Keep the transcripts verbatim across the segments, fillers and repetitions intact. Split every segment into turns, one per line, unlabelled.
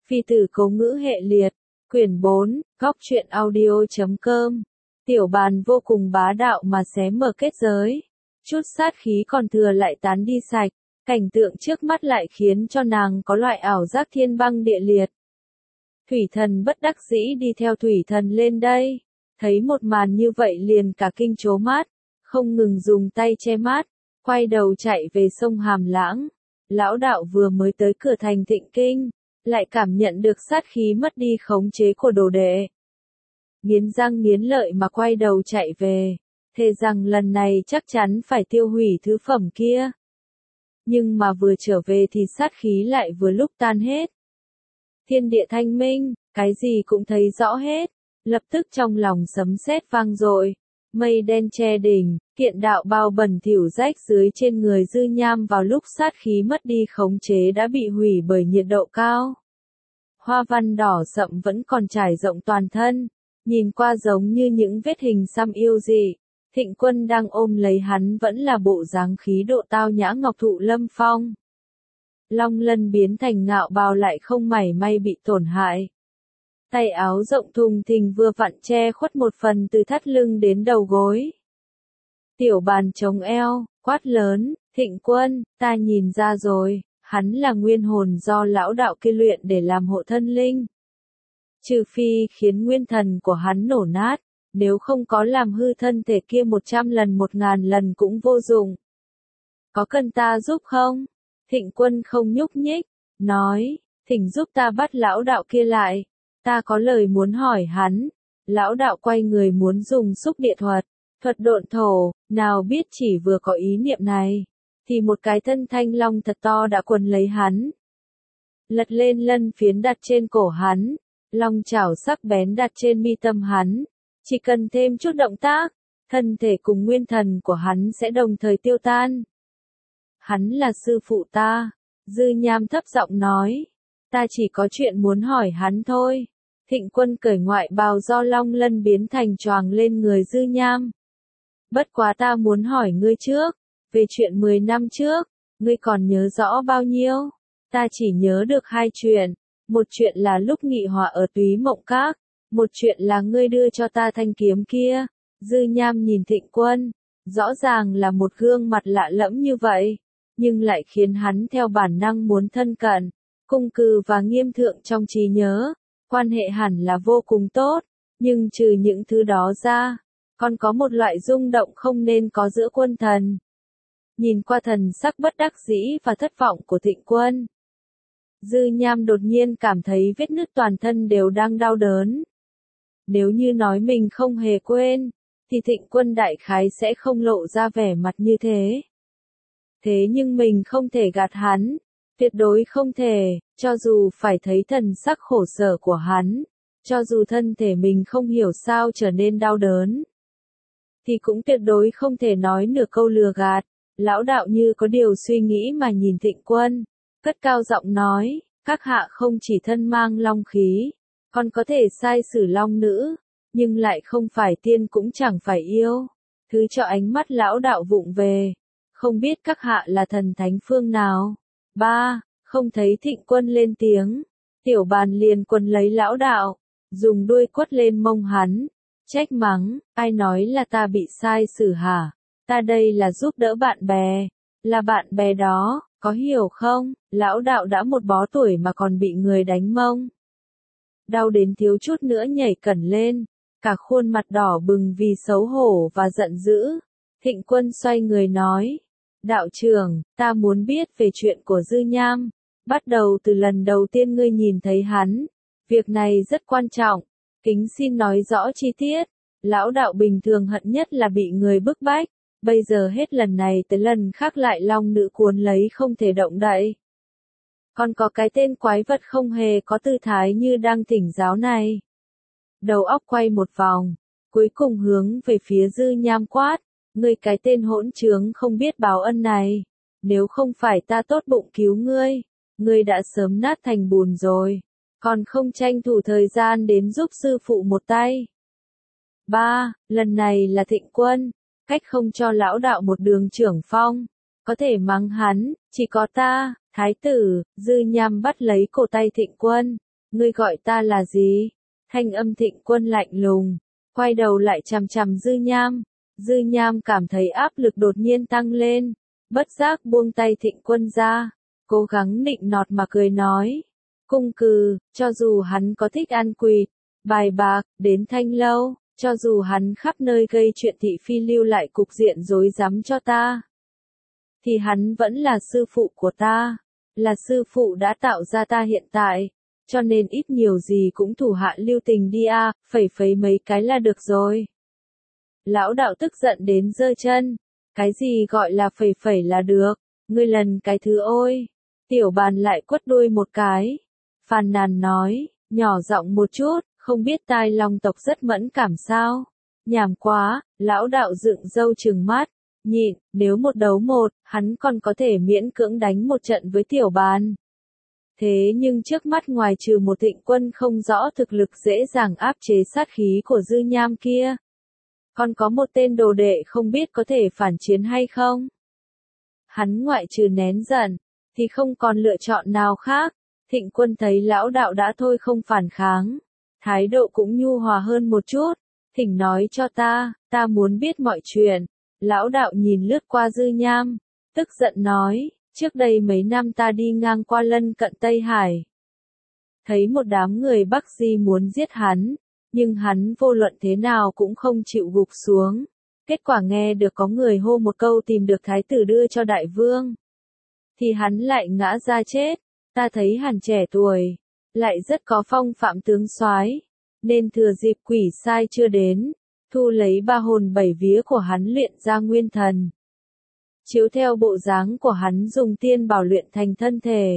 Phi tử cố ngữ hệ liệt, quyển bốn, góc truyện audio chấm com. Tiểu bàn vô cùng bá đạo mà xé mở kết giới. Chút sát khí còn thừa lại tán đi sạch, cảnh tượng trước mắt lại khiến cho nàng có loại ảo giác thiên băng địa liệt. Thủy thần bất đắc dĩ đi theo thủy thần lên đây, thấy một màn như vậy liền cả kinh trố mắt, không ngừng dùng tay che mắt, quay đầu chạy về sông Hàm Lãng. Lão đạo vừa mới tới cửa thành Thịnh Kinh, lại cảm nhận được sát khí mất đi khống chế của đồ đệ. Nghiến răng nghiến lợi mà quay đầu chạy về, thề rằng lần này chắc chắn phải tiêu hủy thứ phẩm kia. Nhưng mà vừa trở về thì sát khí lại vừa lúc tan hết. Thiên địa thanh minh, cái gì cũng thấy rõ hết, lập tức trong lòng sấm sét vang dội, mây đen che đỉnh, kiện đạo bao bẩn thỉu rách dưới trên người Dư Nham vào lúc sát khí mất đi khống chế đã bị hủy bởi nhiệt độ cao. Hoa văn đỏ sậm vẫn còn trải rộng toàn thân, nhìn qua giống như những vết hình xăm yêu dị. Thịnh Quân đang ôm lấy hắn vẫn là bộ dáng khí độ tao nhã ngọc thụ lâm phong. Long lân biến thành ngạo bào lại không mảy may bị tổn hại. Tay áo rộng thùng thình vừa vặn che khuất một phần từ thắt lưng đến đầu gối. Tiểu bàn chống eo, quát lớn, Thịnh Quân, ta nhìn ra rồi, hắn là nguyên hồn do lão đạo kia luyện để làm hộ thân linh. Trừ phi khiến nguyên thần của hắn nổ nát, nếu không có làm hư thân thể kia một trăm lần một ngàn lần cũng vô dụng. Có cần ta giúp không? Thịnh Quân không nhúc nhích, nói, thỉnh giúp ta bắt lão đạo kia lại, ta có lời muốn hỏi hắn. Lão đạo quay người muốn dùng xúc địa thuật, thuật độn thổ, nào biết chỉ vừa có ý niệm này, thì một cái thân thanh long thật to đã quấn lấy hắn. Lật lên lân phiến đặt trên cổ hắn, long chảo sắc bén đặt trên mi tâm hắn, chỉ cần thêm chút động tác, thân thể cùng nguyên thần của hắn sẽ đồng thời tiêu tan. Hắn là sư phụ ta, Dư Nham thấp giọng nói, ta chỉ có chuyện muốn hỏi hắn thôi. Thịnh Quân cởi ngoại bào do long lân biến thành choàng lên người Dư Nham. Bất quá ta muốn hỏi ngươi trước, về chuyện mười năm trước, ngươi còn nhớ rõ bao nhiêu? Ta chỉ nhớ được hai chuyện, một chuyện là lúc nghị hòa ở Túy Mộng Các, một chuyện là ngươi đưa cho ta thanh kiếm kia. Dư Nham nhìn Thịnh Quân, rõ ràng là một gương mặt lạ lẫm như vậy, nhưng lại khiến hắn theo bản năng muốn thân cận, cung cừ và nghiêm thượng trong trí nhớ. Quan hệ hẳn là vô cùng tốt, nhưng trừ những thứ đó ra, còn có một loại rung động không nên có giữa quân thần. Nhìn qua thần sắc bất đắc dĩ và thất vọng của Thịnh Quân, Dư Nham đột nhiên cảm thấy vết nứt toàn thân đều đang đau đớn. Nếu như nói mình không hề quên, thì Thịnh Quân đại khái sẽ không lộ ra vẻ mặt như thế. Thế nhưng mình không thể gạt hắn, tuyệt đối không thể, cho dù phải thấy thần sắc khổ sở của hắn, cho dù thân thể mình không hiểu sao trở nên đau đớn, thì cũng tuyệt đối không thể nói nửa câu lừa gạt. Lão đạo như có điều suy nghĩ mà nhìn Thịnh Quân, cất cao giọng nói, các hạ không chỉ thân mang long khí, còn có thể sai sử long nữ, nhưng lại không phải tiên cũng chẳng phải yêu. Thứ cho ánh mắt lão đạo vụng về, không biết các hạ là thần thánh phương nào. Ba, không thấy Thịnh Quân lên tiếng, tiểu bàn liền quấn lấy lão đạo, dùng đuôi quất lên mông hắn, trách mắng, ai nói là ta bị sai xử hả? Ta đây là giúp đỡ bạn bè, là bạn bè đó, có hiểu không? Lão đạo đã một bó tuổi mà còn bị người đánh mông. Đau đến thiếu chút nữa nhảy cẩn lên, cả khuôn mặt đỏ bừng vì xấu hổ và giận dữ. Thịnh Quân xoay người nói, đạo trưởng, ta muốn biết về chuyện của Dư Nham, bắt đầu từ lần đầu tiên ngươi nhìn thấy hắn. Việc này rất quan trọng, kính xin nói rõ chi tiết. Lão đạo bình thường hận nhất là bị người bức bách, bây giờ hết lần này tới lần khác lại long nữ cuốn lấy không thể động đậy. Còn có cái tên quái vật không hề có tư thái như đang thỉnh giáo này. Đầu óc quay một vòng, cuối cùng hướng về phía Dư Nham quát, ngươi cái tên hỗn trướng không biết báo ân này, nếu không phải ta tốt bụng cứu ngươi, ngươi đã sớm nát thành bùn rồi, còn không tranh thủ thời gian đến giúp sư phụ một tay. Ba, lần này là Thịnh Quân, cách không cho lão đạo một đường trưởng phong, có thể mắng hắn, chỉ có ta. Thái tử, Dư Nham bắt lấy cổ tay Thịnh Quân, Ngươi gọi ta là gì? Thanh âm Thịnh Quân lạnh lùng, quay đầu lại chằm chằm Dư Nham. Dư Nham cảm thấy áp lực đột nhiên tăng lên, bất giác buông tay Thịnh Quân ra, cố gắng nịnh nọt mà cười nói. Cung cừ, cho dù hắn có thích ăn quỵt, bài bạc, đến thanh lâu, cho dù hắn khắp nơi gây chuyện thị phi lưu lại cục diện rối rắm cho ta, thì hắn vẫn là sư phụ của ta, là sư phụ đã tạo ra ta hiện tại, cho nên ít nhiều gì cũng thủ hạ lưu tình đi a, à, phẩy phẩy mấy cái là được rồi. Lão đạo tức giận đến giơ chân, cái gì gọi là phẩy phẩy là được, ngươi lần cái thứ ôi. Tiểu Bàn lại quất đuôi một cái, phàn nàn nói, nhỏ giọng một chút, không biết tai Long tộc rất mẫn cảm sao? Nhảm quá, lão đạo dựng râu trừng mắt, nhịn, nếu một đấu một, hắn còn có thể miễn cưỡng đánh một trận với Tiểu Bàn. Thế nhưng trước mắt ngoài trừ một Thịnh Quân không rõ thực lực dễ dàng áp chế sát khí của Dư Nham kia, còn có một tên đồ đệ không biết có thể phản chiến hay không. Hắn ngoại trừ nén giận, thì không còn lựa chọn nào khác. Thịnh Quân thấy lão đạo đã thôi không phản kháng, thái độ cũng nhu hòa hơn một chút, thỉnh nói cho ta, ta muốn biết mọi chuyện. Lão đạo nhìn lướt qua Dư Nham, tức giận nói, trước đây mấy năm ta đi ngang qua lân cận Tây Hải, thấy một đám người Bắc Di muốn giết hắn, nhưng hắn vô luận thế nào cũng không chịu gục xuống. Kết quả nghe được có người hô một câu tìm được thái tử đưa cho đại vương, thì hắn lại ngã ra chết. Ta thấy hắn trẻ tuổi, lại rất có phong phạm tướng soái, nên thừa dịp quỷ sai chưa đến, thu lấy ba hồn bảy vía của hắn luyện ra nguyên thần. Chiếu theo bộ dáng của hắn dùng tiên bảo luyện thành thân thể,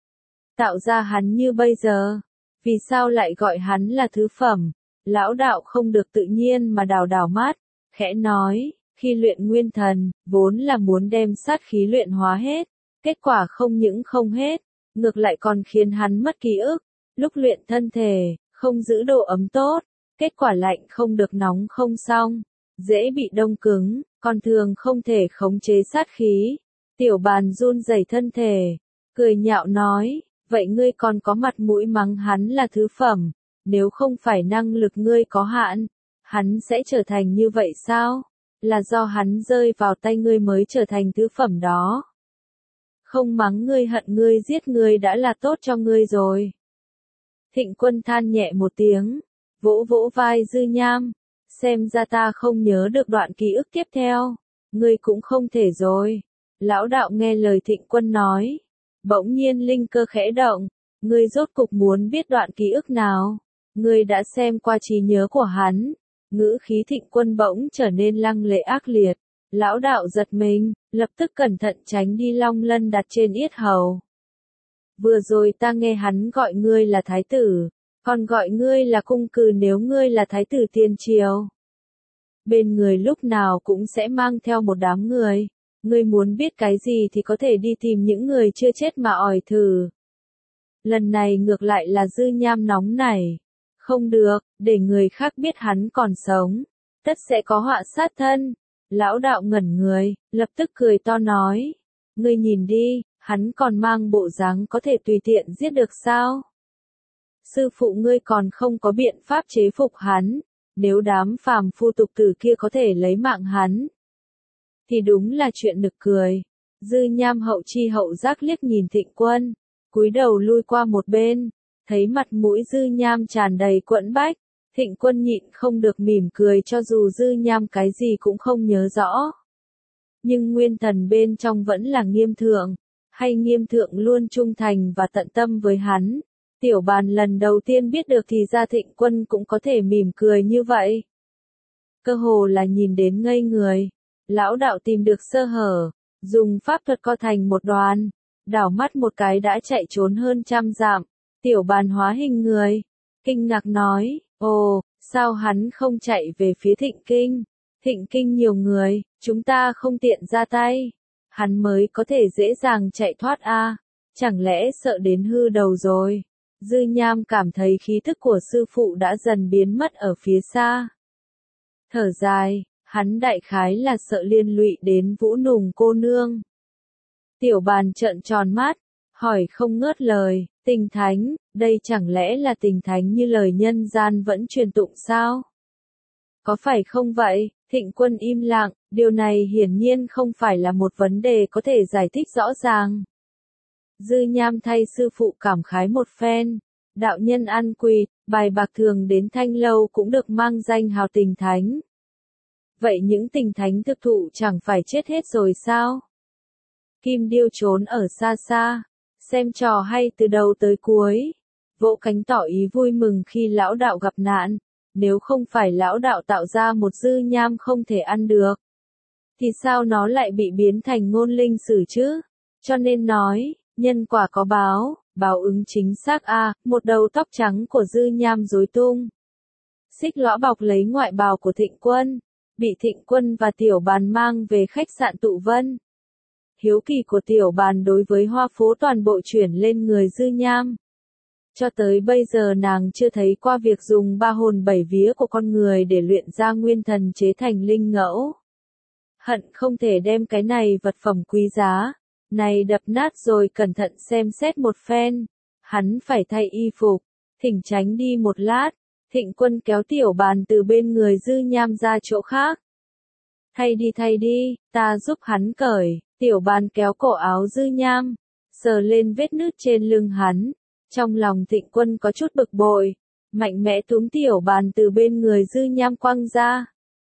tạo ra hắn như bây giờ. Vì sao lại gọi hắn là thứ phẩm? Lão đạo không được tự nhiên mà đảo đảo mắt, khẽ nói, khi luyện nguyên thần, vốn là muốn đem sát khí luyện hóa hết, kết quả không những không hết, ngược lại còn khiến hắn mất ký ức. Lúc luyện thân thể, không giữ độ ấm tốt, kết quả lạnh không được nóng không xong, dễ bị đông cứng, còn thường không thể khống chế sát khí. Tiểu Bàn run rẩy thân thể, cười nhạo nói, vậy ngươi còn có mặt mũi mắng hắn là thứ phẩm, nếu không phải năng lực ngươi có hạn, hắn sẽ trở thành như vậy sao? Là do hắn rơi vào tay ngươi mới trở thành thứ phẩm đó. Không mắng ngươi hận ngươi giết ngươi đã là tốt cho ngươi rồi. Thịnh Quân than nhẹ một tiếng, vỗ vỗ vai Dư Nham, xem ra ta không nhớ được đoạn ký ức tiếp theo, ngươi cũng không thể rồi. Lão đạo nghe lời Thịnh Quân nói, bỗng nhiên linh cơ khẽ động, ngươi rốt cục muốn biết đoạn ký ức nào? Ngươi đã xem qua trí nhớ của hắn. Ngữ khí Thịnh Quân bỗng trở nên lăng lệ ác liệt. Lão đạo giật mình, lập tức cẩn thận tránh đi long lân đặt trên yết hầu. Vừa rồi ta nghe hắn gọi ngươi là thái tử, còn gọi ngươi là cung cừ nếu ngươi là thái tử tiền triều. Bên người lúc nào cũng sẽ mang theo một đám người, ngươi muốn biết cái gì thì có thể đi tìm những người chưa chết mà ỏi thử. Lần này ngược lại là Dư Nham nóng nảy. Không được, để người khác biết hắn còn sống, tất sẽ có họa sát thân. Lão đạo ngẩn người, lập tức cười to nói, ngươi nhìn đi, hắn còn mang bộ dáng có thể tùy tiện giết được sao? Sư phụ ngươi còn không có biện pháp chế phục hắn, nếu đám phàm phu tục tử kia có thể lấy mạng hắn, thì đúng là chuyện nực cười. Dư Nham hậu chi hậu giác liếc nhìn Thịnh Quân, cúi đầu lui qua một bên, thấy mặt mũi Dư Nham tràn đầy quẫn bách, Thịnh Quân nhịn không được mỉm cười cho dù Dư Nham cái gì cũng không nhớ rõ. Nhưng nguyên thần bên trong vẫn là nghiêm thượng, hay nghiêm thượng luôn trung thành và tận tâm với hắn. Tiểu Bàn lần đầu tiên biết được thì ra Thịnh Quân cũng có thể mỉm cười như vậy. Cơ hồ là nhìn đến ngây người, lão đạo tìm được sơ hở, dùng pháp thuật co thành một đoàn, đảo mắt một cái đã chạy trốn hơn trăm dặm. Tiểu Bàn hóa hình người, kinh ngạc nói, ồ, sao hắn không chạy về phía Thịnh Kinh? Thịnh Kinh nhiều người, chúng ta không tiện ra tay, hắn mới có thể dễ dàng chạy thoát a, à? Chẳng lẽ sợ đến hư đầu rồi? Dư Nham cảm thấy khí thức của sư phụ đã dần biến mất ở phía xa. Thở dài, hắn đại khái là sợ liên lụy đến Vũ Nùng cô nương. Tiểu Bàn trợn tròn mắt, hỏi không ngớt lời, tình thánh, đây chẳng lẽ là tình thánh như lời nhân gian vẫn truyền tụng sao? Có phải không vậy? Thịnh Quân im lặng, điều này hiển nhiên không phải là một vấn đề có thể giải thích rõ ràng. Dư Nham thay sư phụ cảm khái một phen, đạo nhân ăn quỵt, bài bạc thường đến Thanh Lâu cũng được mang danh hào tình thánh. Vậy những tình thánh thực thụ chẳng phải chết hết rồi sao? Kim Điêu trốn ở xa xa, xem trò hay từ đầu tới cuối, vỗ cánh tỏ ý vui mừng khi lão đạo gặp nạn, nếu không phải lão đạo tạo ra một Dư Nham không thể ăn được, thì sao nó lại bị biến thành ngôn linh sử chứ? Cho nên nói, nhân quả có báo, báo ứng chính xác a, à, một đầu tóc trắng của Dư Nham rối tung. Xích lõa bọc lấy ngoại bào của Thịnh Quân, bị Thịnh Quân và Tiểu Bàn mang về khách sạn Tụ Vân. Hiếu kỳ của Tiểu Bàn đối với hoa phố toàn bộ chuyển lên người Dư Nham. Cho tới bây giờ nàng chưa thấy qua việc dùng ba hồn bảy vía của con người để luyện ra nguyên thần chế thành linh ngẫu. Hận không thể đem cái này vật phẩm quý giá này đập nát rồi cẩn thận xem xét một phen. Hắn phải thay y phục, thỉnh tránh đi một lát. Thịnh Quân kéo Tiểu Bàn từ bên người Dư Nham ra chỗ khác. Thay đi thay đi, ta giúp hắn cởi. Tiểu Bàn kéo cổ áo Dư Nham, sờ lên vết nứt trên lưng hắn. Trong lòng Thịnh Quân có chút bực bội, mạnh mẽ túm Tiểu Bàn từ bên người Dư Nham quăng ra.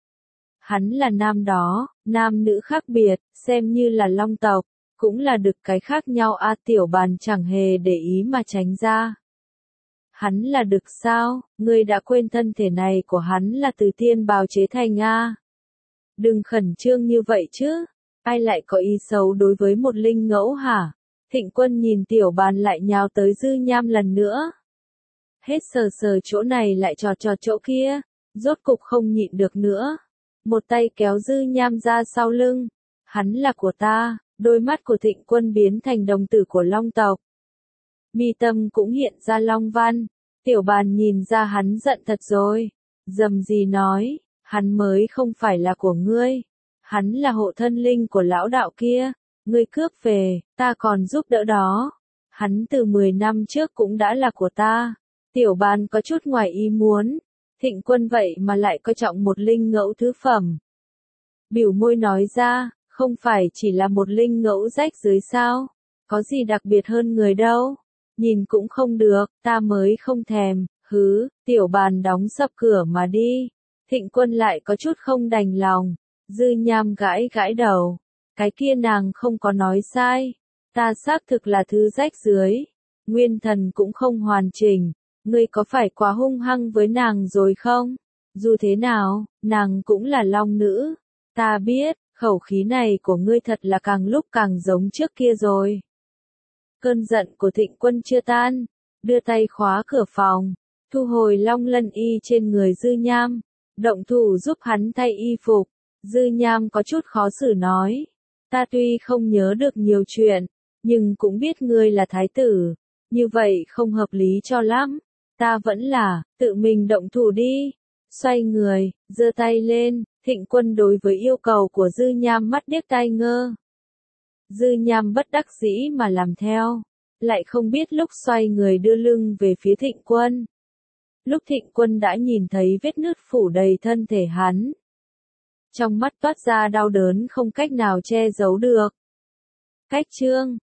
Hắn là nam đó, nam nữ khác biệt, xem như là long tộc, cũng là đực cái khác nhau a. Tiểu Bàn chẳng hề để ý mà tránh ra. Hắn là đực sao, ngươi đã quên thân thể này của hắn là từ tiên bào chế thành a. Đừng khẩn trương như vậy chứ, ai lại có ý xấu đối với một linh ngẫu hả? Thịnh Quân nhìn Tiểu Bàn lại nhào tới Dư Nham lần nữa. Hết sờ sờ chỗ này lại trò trò chỗ kia, rốt cục không nhịn được nữa. Một tay kéo Dư Nham ra sau lưng. Hắn là của ta, đôi mắt của Thịnh Quân biến thành đồng tử của long tộc. Mi tâm cũng hiện ra long văn. Tiểu Bàn nhìn ra hắn giận thật rồi. Dầm gì nói, hắn mới không phải là của ngươi. Hắn là hộ thân linh của lão đạo kia. Ngươi cướp về, ta còn giúp đỡ đó. Hắn từ mười năm trước cũng đã là của ta. Tiểu Bàn có chút ngoài ý muốn. Thịnh Quân vậy mà lại coi trọng một linh ngẫu thứ phẩm. Biểu môi nói ra, không phải chỉ là một linh ngẫu rách dưới sao? Có gì đặc biệt hơn người đâu. Nhìn cũng không được, ta mới không thèm, hứ. Tiểu Bàn đóng sập cửa mà đi. Thịnh Quân lại có chút không đành lòng. Dư Nham gãi gãi đầu. Cái kia nàng không có nói sai. Ta xác thực là thứ rách dưới. Nguyên thần cũng không hoàn chỉnh. Ngươi có phải quá hung hăng với nàng rồi không? Dù thế nào, nàng cũng là long nữ. Ta biết, khẩu khí này của ngươi thật là càng lúc càng giống trước kia rồi. Cơn giận của Thịnh Quân chưa tan. Đưa tay khóa cửa phòng. Thu hồi long lân y trên người Dư Nham. Động thủ giúp hắn thay y phục. Dư Nham có chút khó xử nói. Ta tuy không nhớ được nhiều chuyện, nhưng cũng biết ngươi là thái tử. Như vậy không hợp lý cho lắm. Ta vẫn là, tự mình động thủ đi. Xoay người, giơ tay lên. Thịnh Quân đối với yêu cầu của Dư Nham mắt điếc tai ngơ. Dư Nham bất đắc dĩ mà làm theo. Lại không biết lúc xoay người đưa lưng về phía Thịnh Quân. Lúc Thịnh Quân đã nhìn thấy vết nứt phủ đầy thân thể hắn. Trong mắt toát ra đau đớn không cách nào che giấu được. Cách chương